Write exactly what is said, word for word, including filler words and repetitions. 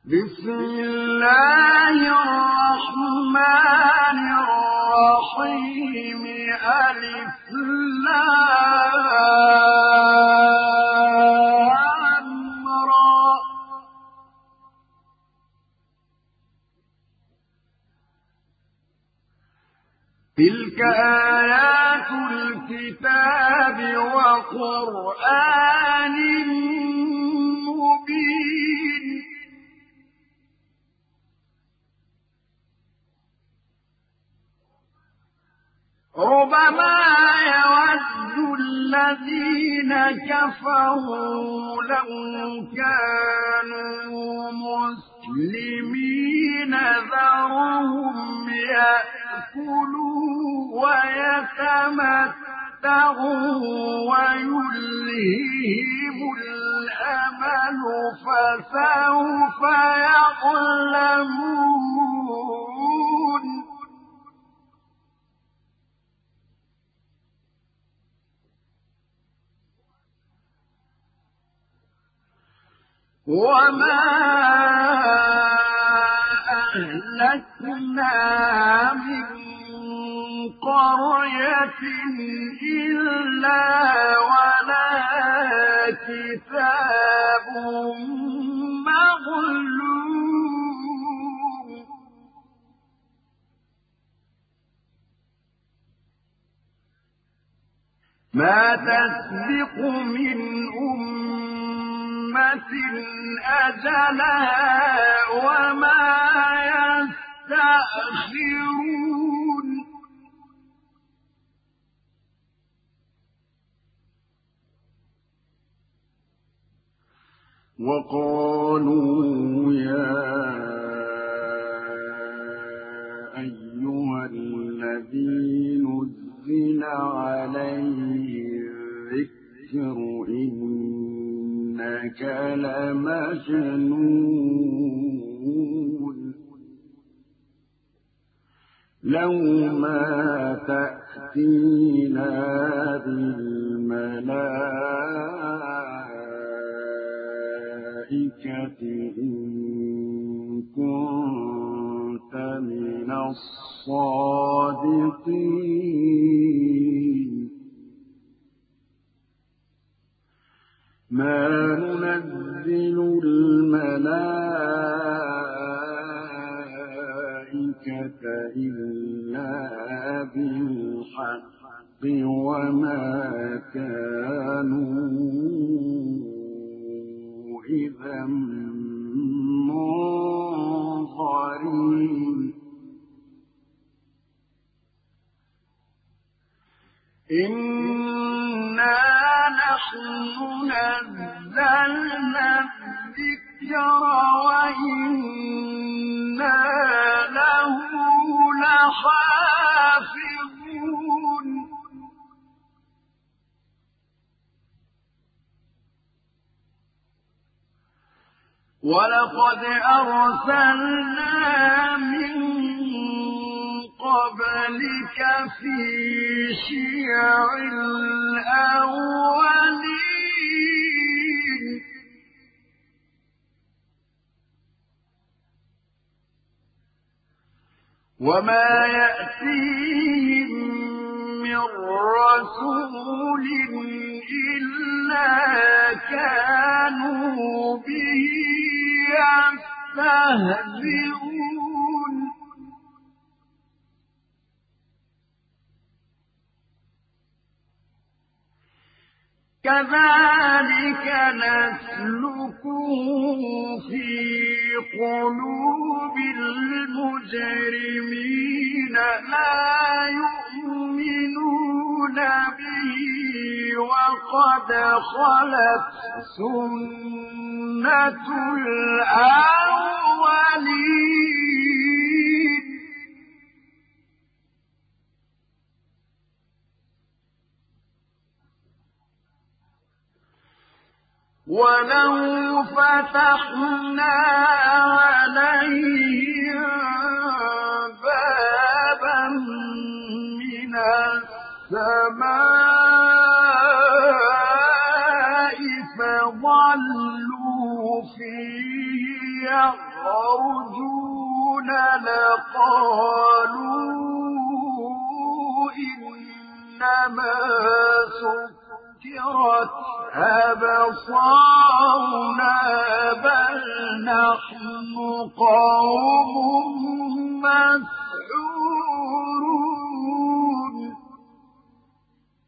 بسم الله الرحمن الرحيم ألف لام را تلك آيات الكتاب وقرآن مبين ربما يود الذين كفروا لو كانوا مسلمين ذرهم يأكلوا ويتمتعوا ويلههم الأمل فسوف يعلمون وما أهلكنا من قرية إلا ولها كتاب مغلوب ما تسبق من أمة أجلها وما يستأخرون وقالوا يا أيها الذي نزل عليه الذكر إنك لمجنون لو ما تأتينا بالملائكة إن كنت من الصادقين ما ننزل الملائكة إلا بالحق وما كانوا إذا منظرين إنا نحن نزلنا الذكر وإنا له لحافظون ولقد أرسلنا من قبلك في شيع الأولين وما يأتيهم من رسول إلا كانوا به يستهزئون كذلك نسلكه في قلوب المجرمين لا يؤمنون به وقد خلت سنة الأولين ولو فتحنا عليهم بابا من السماء فظلوا فيه يخرجون لقالوا إنما سكرت أبصارنا بل نحن قوم